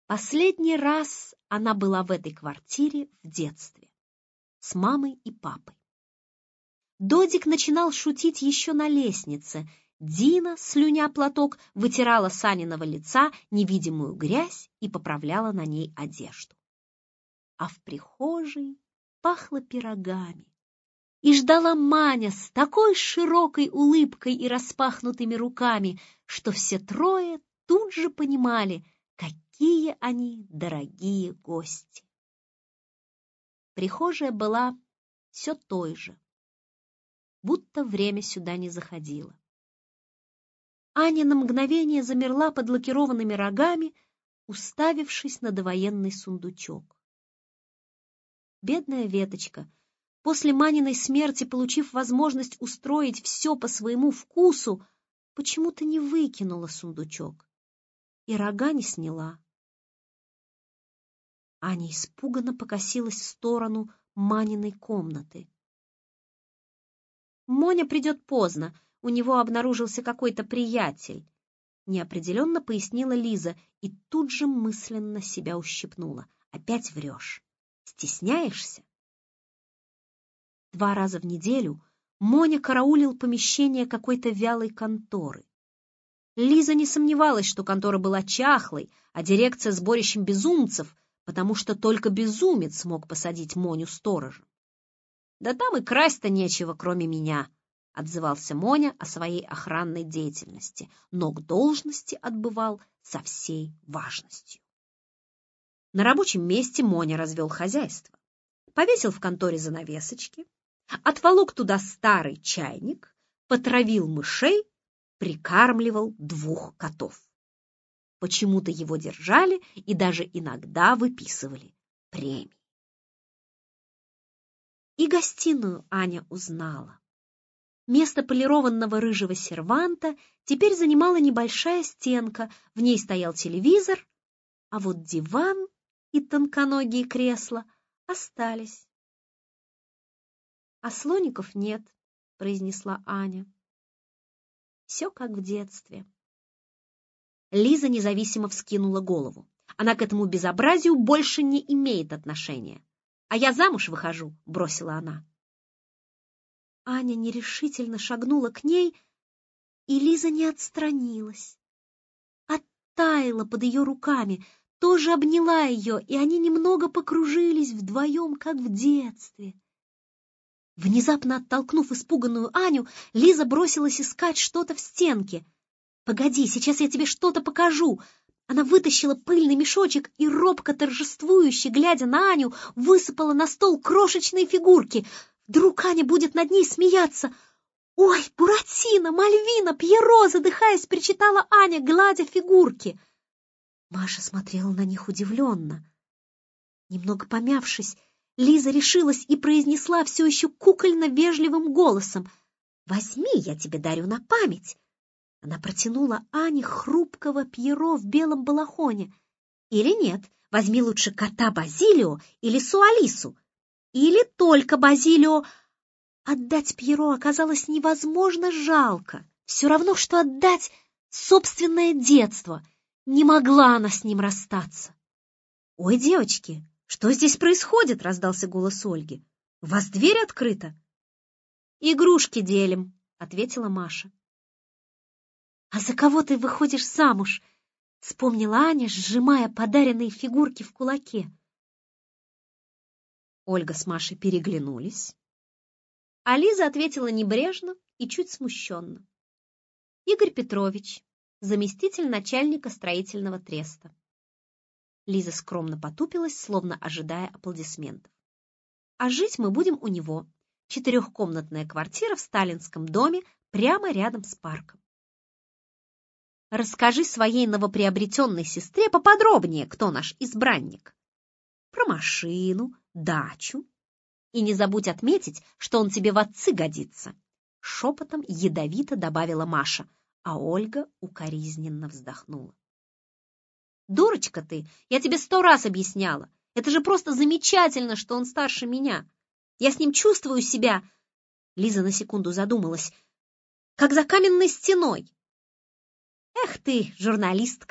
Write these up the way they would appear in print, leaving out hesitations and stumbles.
Последний раз она была в этой квартире в детстве с мамой и папой. Додик начинал шутить еще на лестнице. Дина, слюня платок, вытирала с Аниного лица невидимую грязь и поправляла на ней одежду. А в прихожей пахло пирогами. И ждала Маня с такой широкой улыбкой и распахнутыми руками, что все трое тут же понимали, какие они дорогие гости. Прихожая была все той же, будто время сюда не заходило. Аня на мгновение замерла под лакированными рогами, уставившись на довоенный сундучок. Бедная Веточка, после Маниной смерти, получив возможность устроить все по своему вкусу, почему-то не выкинула сундучок и рога не сняла. Аня испуганно покосилась в сторону Маниной комнаты. «Моня придет поздно, у него обнаружился какой-то приятель», неопределенно пояснила Лиза и тут же мысленно себя ущипнула. «Опять врешь. Стесняешься?» 2 раза в неделю Моня караулил помещение какой-то вялой конторы. Лиза не сомневалась, что контора была чахлой, а дирекция сборищем безумцев, потому что только безумец мог посадить Моню сторожем. «Да там и красть-то нечего, кроме меня», — отзывался Моня о своей охранной деятельности, но к должности отбывал со всей важностью. На рабочем месте Моня развел хозяйство, повесил в конторе занавесочки, отволок туда старый чайник, потравил мышей, прикармливал 2 котов. Почему-то его держали и даже иногда выписывали премии. И гостиную Аня узнала. Место полированного рыжего серванта теперь занимала небольшая стенка, в ней стоял телевизор, а вот диван и тонконогие кресла остались. «А слоников нет», — произнесла Аня. «Все как в детстве». Лиза независимо вскинула голову. Она к этому безобразию больше не имеет отношения. «А я замуж выхожу», — бросила она. Аня нерешительно шагнула к ней, и Лиза не отстранилась. Оттаяла под ее руками, тоже обняла ее, и они немного покружились вдвоем, как в детстве. Внезапно оттолкнув испуганную Аню, Лиза бросилась искать что-то в стенке. «Погоди, сейчас я тебе что-то покажу!» Она вытащила пыльный мешочек и, робко торжествующе, глядя на Аню, высыпала на стол крошечные фигурки. Вдруг Аня будет над ней смеяться. «Ой, Буратино, Мальвина, Пьеро!» — задыхаясь, причитала Аня, гладя фигурки. Маша смотрела на них удивленно. Немного помявшись, Лиза решилась и произнесла все еще кукольно-вежливым голосом: «Возьми, я тебе дарю на память». Она протянула Ане хрупкого Пьеро в белом балахоне. «Или нет, возьми лучше кота Базилио или Суалису. Или только Базилио». Отдать Пьеро оказалось невозможно жалко. Все равно, что отдать собственное детство. Не могла она с ним расстаться. «Ой, девочки, что здесь происходит?» — раздался голос Ольги. «У вас дверь открыта?» «Игрушки делим», — ответила Маша. «А за кого ты выходишь замуж?» — вспомнила Аня, сжимая подаренные фигурки в кулаке. Ольга с Машей переглянулись, а Лиза ответила небрежно и чуть смущенно. «Игорь Петрович, заместитель начальника строительного треста». Лиза скромно потупилась, словно ожидая аплодисментов. «А жить мы будем у него. 4-комнатная квартира в сталинском доме прямо рядом с парком». «Расскажи своей новоприобретенной сестре поподробнее, кто наш избранник. Про машину, дачу. И не забудь отметить, что он тебе в отцы годится», — шепотом ядовито добавила Маша, а Ольга укоризненно вздохнула. «Дурочка ты, я тебе 100 раз объясняла. Это же просто замечательно, что он старше меня. Я с ним чувствую себя...» Лиза на секунду задумалась. «Как за каменной стеной». «Эх ты, журналистка!»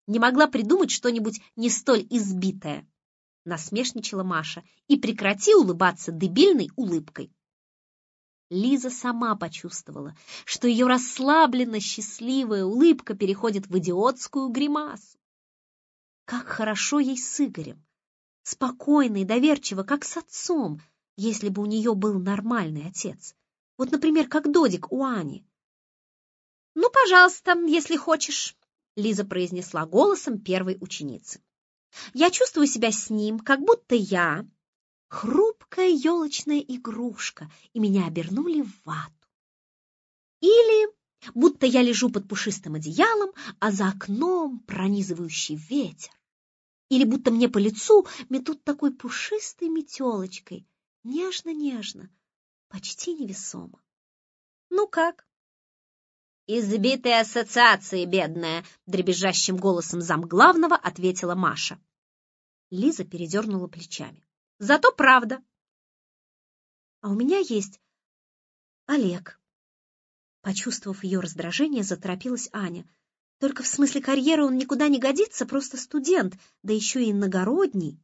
Не могла придумать что-нибудь не столь избитое. Насмешничала Маша. И прекрати улыбаться дебильной улыбкой. Лиза сама почувствовала, что ее расслабленно счастливая улыбка переходит в идиотскую гримасу. Как хорошо ей с Игорем. Спокойно и доверчиво, как с отцом, если бы у нее был нормальный отец. Вот, например, как Додик у Ани. «Ну, пожалуйста, если хочешь», — Лиза произнесла голосом первой ученицы. «Я чувствую себя с ним, как будто я хрупкая елочная игрушка, и меня обернули в вату. Или будто я лежу под пушистым одеялом, а за окном пронизывающий ветер. Или будто мне по лицу метут такой пушистой метелочкой, нежно-нежно, почти невесомо. Ну как?» «Избитые ассоциации, бедная!» — дребезжащим голосом замглавного ответила Маша. Лиза передернула плечами. «Зато правда!» «А у меня есть Олег». Почувствовав ее раздражение, заторопилась Аня. «Только в смысле карьеры он никуда не годится, просто студент, да еще и иногородний».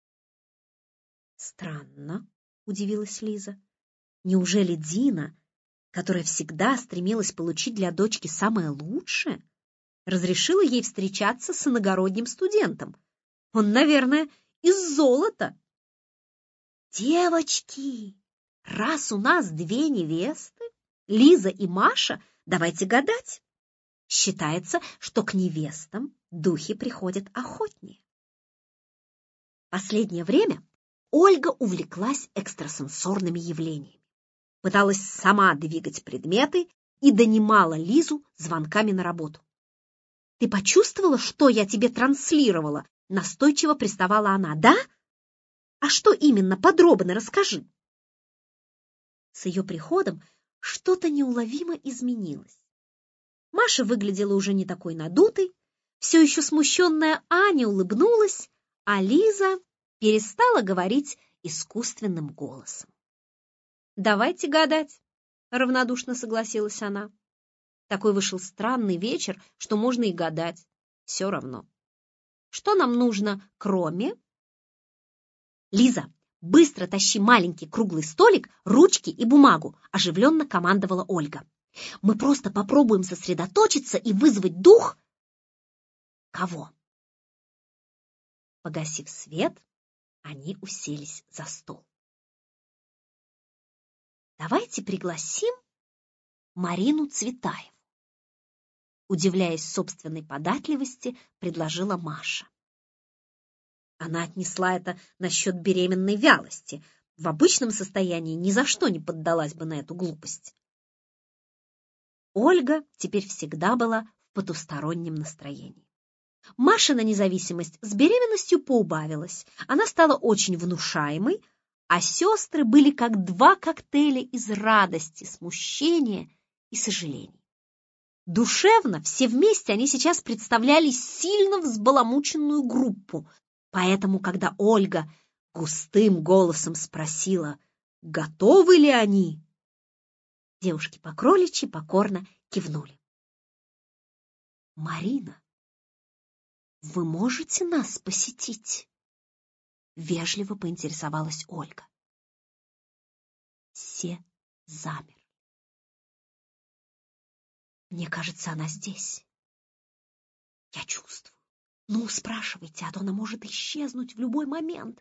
«Странно», — удивилась Лиза. «Неужели Дина, которая всегда стремилась получить для дочки самое лучшее, разрешила ей встречаться с иногородним студентом? Он, наверное, из золота». «Девочки, раз у нас две невесты, Лиза и Маша, давайте гадать. Считается, что к невестам духи приходят охотнее». Последнее время Ольга увлеклась экстрасенсорными явлениями. Пыталась сама двигать предметы и донимала Лизу звонками на работу. «Ты почувствовала, что я тебе транслировала?» — настойчиво приставала она. «Да? А что именно? Подробно расскажи». С ее приходом что-то неуловимо изменилось. Маша выглядела уже не такой надутой, все еще смущенная Аня улыбнулась, а Лиза перестала говорить искусственным голосом. «Давайте гадать», — равнодушно согласилась она. Такой вышел странный вечер, что можно и гадать. Все равно. Что нам нужно, кроме... «Лиза, быстро тащи маленький круглый столик, ручки и бумагу», — оживленно командовала Ольга. «Мы просто попробуем сосредоточиться и вызвать дух...» «Кого?» Погасив свет, они уселись за стол. «Давайте пригласим Марину Цветаеву», удивляясь собственной податливости, предложила Маша. Она отнесла это насчет беременной вялости. В обычном состоянии ни за что не поддалась бы на эту глупость. Ольга теперь всегда была в потустороннем настроении. Машина независимость с беременностью поубавилась. Она стала очень внушаемой, а сестры были как два коктейля из радости, смущения и сожалений. Душевно все вместе они сейчас представляли сильно взбаламученную группу, поэтому, когда Ольга густым голосом спросила, готовы ли они, девушки по кроличьи покорно кивнули. «Марина, вы можете нас посетить?» Вежливо поинтересовалась Ольга. Все замерли. «Мне кажется, она здесь. Я чувствую. Ну, спрашивайте, а то она может исчезнуть в любой момент».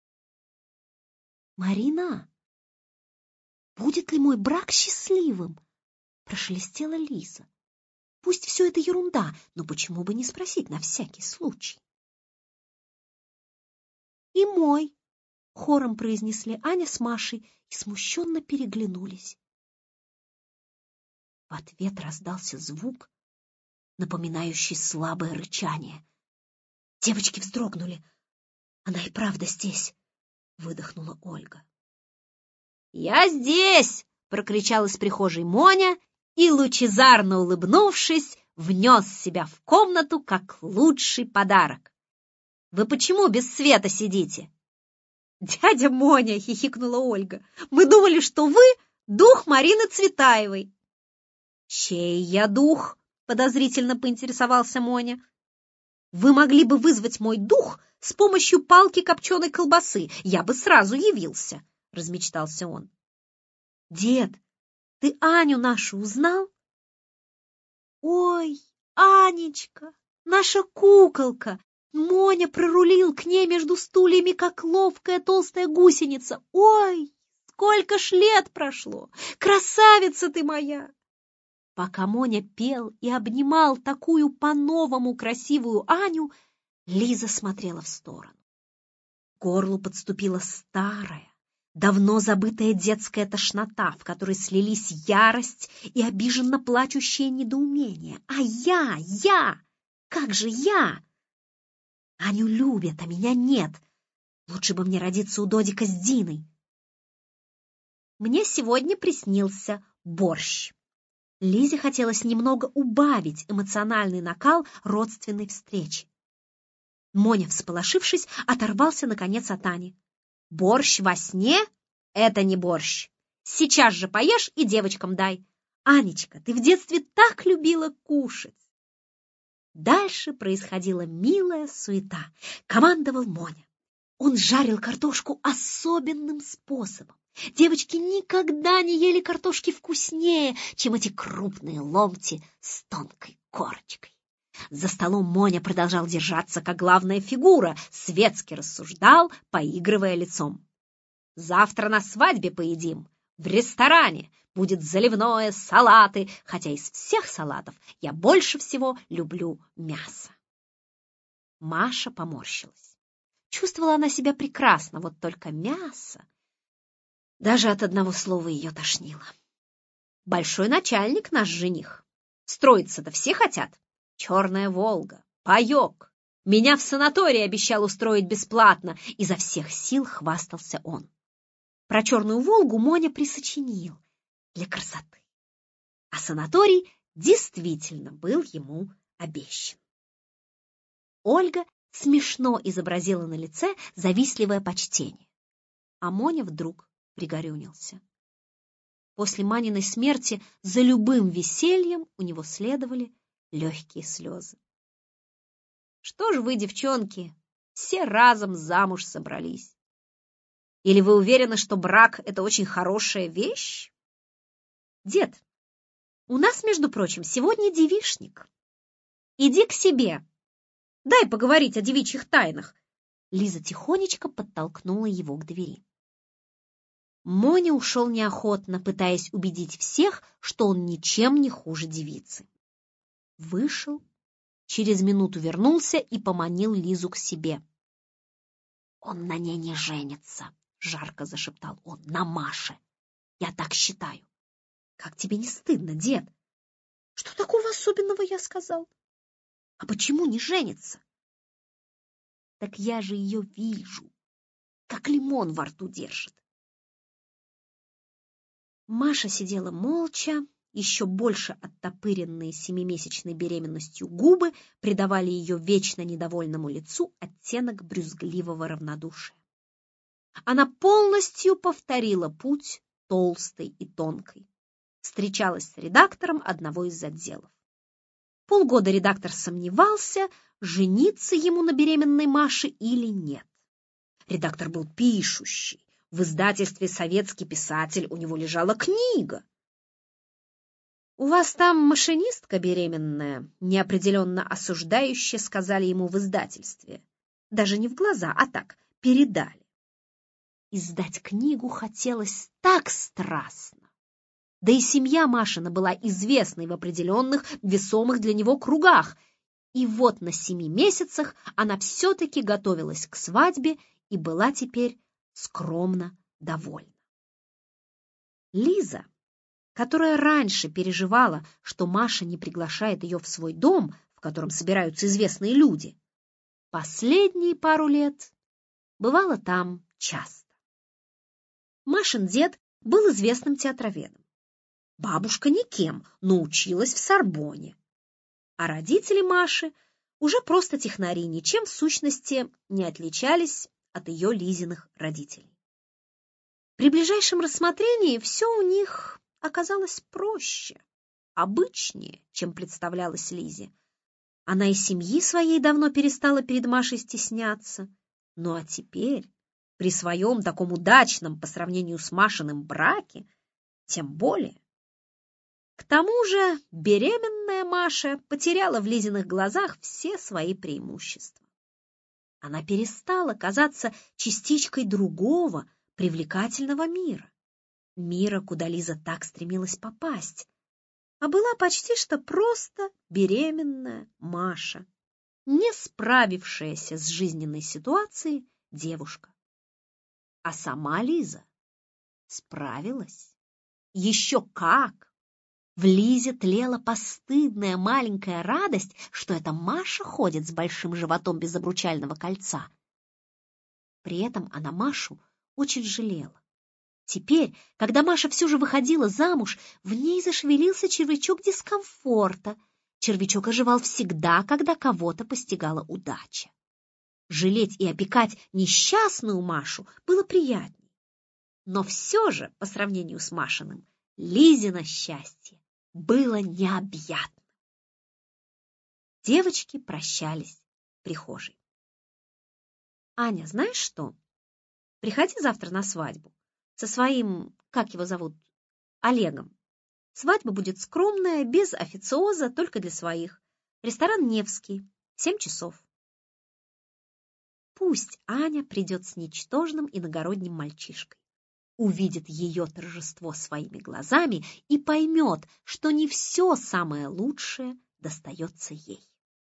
«Марина, будет ли мой брак счастливым?» Прошелестела Лиза. «Пусть все это ерунда, но почему бы не спросить на всякий случай?» «И мой», — хором произнесли Аня с Машей и смущенно переглянулись. В ответ раздался звук, напоминающий слабое рычание. Девочки вздрогнули. «Она и правда здесь», — выдохнула Ольга. «Я здесь!» — прокричал из прихожей Моня и, лучезарно улыбнувшись, внес себя в комнату как лучший подарок. «Вы почему без света сидите?» «Дядя Моня!» — хихикнула Ольга. «Мы думали, что вы дух Марины Цветаевой». «Чей я дух?» — подозрительно поинтересовался Моня. Вы могли бы вызвать мой дух с помощью палки копченой колбасы. Я бы сразу явился, — размечтался он. Дед, ты Аню нашу узнал? Ой, Анечка, наша куколка! Моня прорулил к ней между стульями, как ловкая толстая гусеница. Ой, сколько ж лет прошло! Красавица ты моя! Пока Моня пел и обнимал такую по-новому красивую Аню, Лиза смотрела в сторону. К горлу подступила старая, давно забытая детская тошнота, в которой слились ярость и обиженно плачущее недоумение. А я! Как же я? Аню любят, а меня нет. Лучше бы мне родиться у Додика с Диной. Мне сегодня приснился борщ. Лизе хотелось немного убавить эмоциональный накал родственной встречи. Моня, всполошившись, оторвался, наконец, от Ани. «Борщ во сне — это не борщ. Сейчас же поешь и девочкам дай. Анечка, ты в детстве так любила кушать!» Дальше происходила милая суета. Командовал Моня. Он жарил картошку особенным способом. Девочки никогда не ели картошки вкуснее, чем эти крупные ломти с тонкой корочкой. За столом Моня продолжал держаться как главная фигура, светски рассуждал, поигрывая лицом. «Завтра на свадьбе поедим, в ресторане, будет заливное, салаты, хотя из всех салатов я больше всего люблю мясо». Маша поморщилась. Чувствовала она себя прекрасно, вот только мясо. Даже от одного слова ее тошнило. «Большой начальник наш жених. Строиться-то все хотят. Черная Волга, паек. Меня в санатории обещал устроить бесплатно. Изо всех сил хвастался он. Про Черную Волгу Моня присочинил для красоты. А санаторий действительно был ему обещан. Ольга смешно изобразила на лице завистливое почтение. А Моня вдруг пригорюнился. После Маниной смерти за любым весельем у него следовали легкие слезы. Что ж вы, девчонки, все разом замуж собрались? Или вы уверены, что брак — это очень хорошая вещь? Дед, у нас, между прочим, сегодня девичник. Иди к себе. Дай поговорить о девичьих тайнах. Лиза тихонечко подтолкнула его к двери. Моня ушел неохотно, пытаясь убедить всех, что он ничем не хуже девицы. Вышел, через минуту вернулся и поманил Лизу к себе. «Он на ней не женится», — жарко зашептал он, — «на Маше. Я так считаю». «Как тебе не стыдно, дед?» «Что такого особенного я сказал? А почему не женится?» «Так я же ее вижу, как лимон во рту держит». Маша сидела молча, еще больше оттопыренные 7-месячной беременностью губы придавали ее вечно недовольному лицу оттенок брюзгливого равнодушия. Она полностью повторила путь толстой и тонкой. Встречалась с редактором одного из отделов. Полгода редактор сомневался, жениться ему на беременной Маше или нет. Редактор был пишущий. В издательстве «Советский писатель» у него лежала книга. «У вас там машинистка беременная», — неопределенно осуждающе сказали ему в издательстве. Даже не в глаза, а так, передали. Издать книгу хотелось так страстно. Да и семья Машина была известной в определенных весомых для него кругах. И вот на 7 месяцах она все-таки готовилась к свадьбе и была теперь скромно довольна. Лиза, которая раньше переживала, что Маша не приглашает ее в свой дом, в котором собираются известные люди, последние пару лет бывала там часто. Машин дед был известным театроведом. Бабушка никем, но училась в Сорбонне. А родители Маши уже просто технари, ничем в сущности не отличались от ее Лизиных родителей. При ближайшем рассмотрении все у них оказалось проще, обычнее, чем представлялось Лизе. Она и семьи своей давно перестала перед Машей стесняться. Ну а теперь, при своем таком удачном по сравнению с Машиным браке, тем более. К тому же беременная Маша потеряла в Лизиных глазах все свои преимущества. Она перестала казаться частичкой другого, привлекательного мира. Мира, куда Лиза так стремилась попасть, а была почти что просто беременная Маша, не справившаяся с жизненной ситуацией девушка. А сама Лиза справилась. Еще как! В Лизе тлела постыдная маленькая радость, что эта Маша ходит с большим животом без обручального кольца. При этом она Машу очень жалела. Теперь, когда Маша все же выходила замуж, в ней зашевелился червячок дискомфорта. Червячок оживал всегда, когда кого-то постигала удача. Жалеть и опекать несчастную Машу было приятней. Но все же, по сравнению с Машиным, Лизино счастье было необъятным. Девочки прощались в прихожей. «Аня, знаешь что? Приходи завтра на свадьбу со своим, как его зовут, Олегом. Свадьба будет скромная, без официоза, только для своих. Ресторан «Невский», 7 часов. Пусть Аня придет с ничтожным иногородним мальчишкой, увидит ее торжество своими глазами и поймет, что не все самое лучшее достается ей.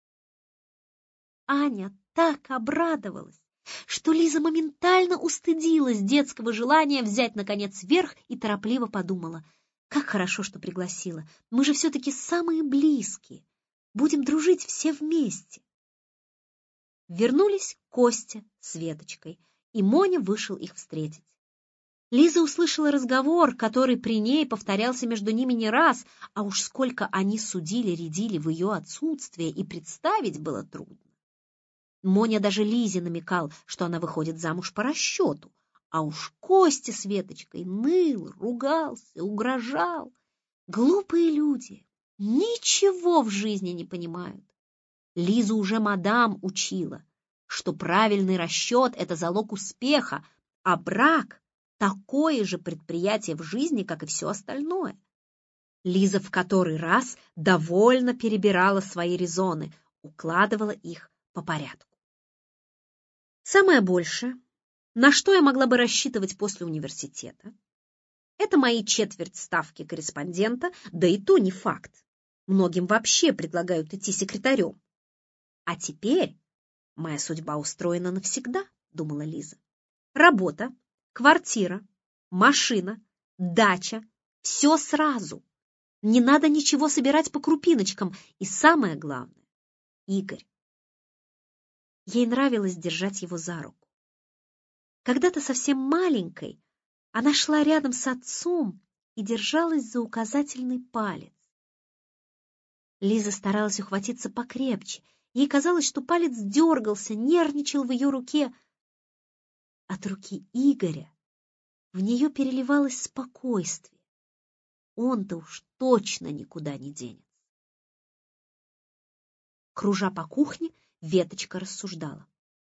Аня так обрадовалась, что Лиза моментально устыдилась детского желания взять, наконец, верх и торопливо подумала: как хорошо, что пригласила. Мы же все-таки самые близкие. Будем дружить все вместе. Вернулись Костя с Веточкой, и Моня вышел их встретить. Лиза услышала разговор, который при ней повторялся между ними не раз, а уж сколько они судили-рядили в ее отсутствие, и представить было трудно. Моня даже Лизе намекал, что она выходит замуж по расчету, а уж Костя с Веточкой ныл, ругался, угрожал. Глупые люди ничего в жизни не понимают. Лизу уже мадам учила, что правильный расчет — это залог успеха, а брак — такое же предприятие в жизни, как и все остальное. Лиза в который раз довольно перебирала свои резоны, укладывала их по порядку. Самое большее, на что я могла бы рассчитывать после университета, это мои четверть ставки корреспондента, да и то не факт. Многим вообще предлагают идти секретарем. А теперь моя судьба устроена навсегда, думала Лиза. Работа, квартира, машина, дача — все сразу. Не надо ничего собирать по крупиночкам. И самое главное — Игорь. Ей нравилось держать его за руку. Когда-то совсем маленькой она шла рядом с отцом и держалась за указательный палец. Лиза старалась ухватиться покрепче. Ей казалось, что палец дергался, нервничал в ее руке. От руки Игоря в нее переливалось спокойствие. Он-то уж точно никуда не денется. Кружа по кухне, Веточка рассуждала.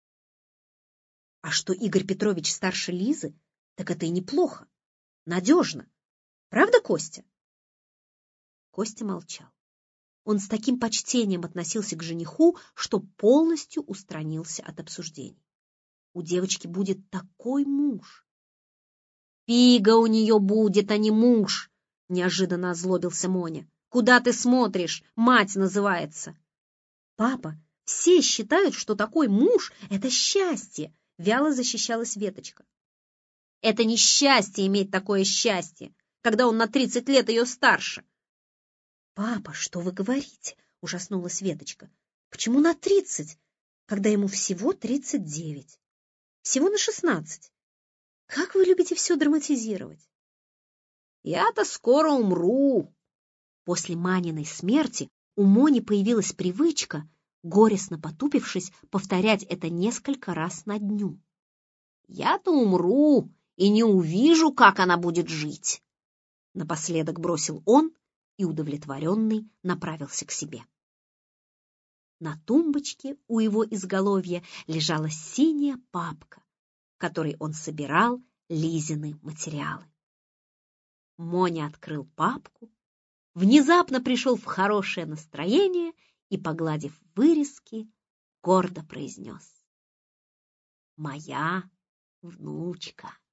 А что Игорь Петрович старше Лизы, так это и неплохо, надежно. Правда, Костя? Костя молчал. Он с таким почтением относился к жениху, что полностью устранился от обсуждений. У девочки будет такой муж. Фига у нее будет, а не муж, неожиданно озлобился Моня. Куда ты смотришь? Мать называется. Папа, все считают, что такой муж — это счастье, вяло защищалась Веточка. Это не счастье иметь такое счастье, когда он на 30 лет ее старше. Папа, что вы говорите? Ужаснулась Веточка. Почему на 30, когда ему всего 39? Всего на 16. Как вы любите все драматизировать? Я-то скоро умру. После Маниной смерти у Мони появилась привычка, горестно потупившись, повторять это несколько раз на дню. Я-то умру и не увижу, как она будет жить. Напоследок бросил он и, удовлетворенный, направился к себе. На тумбочке у его изголовья лежала синяя папка, в которой он собирал Лизины материалы. Моня открыл папку, внезапно пришел в хорошее настроение и, погладив вырезки, гордо произнес: «Моя внучка».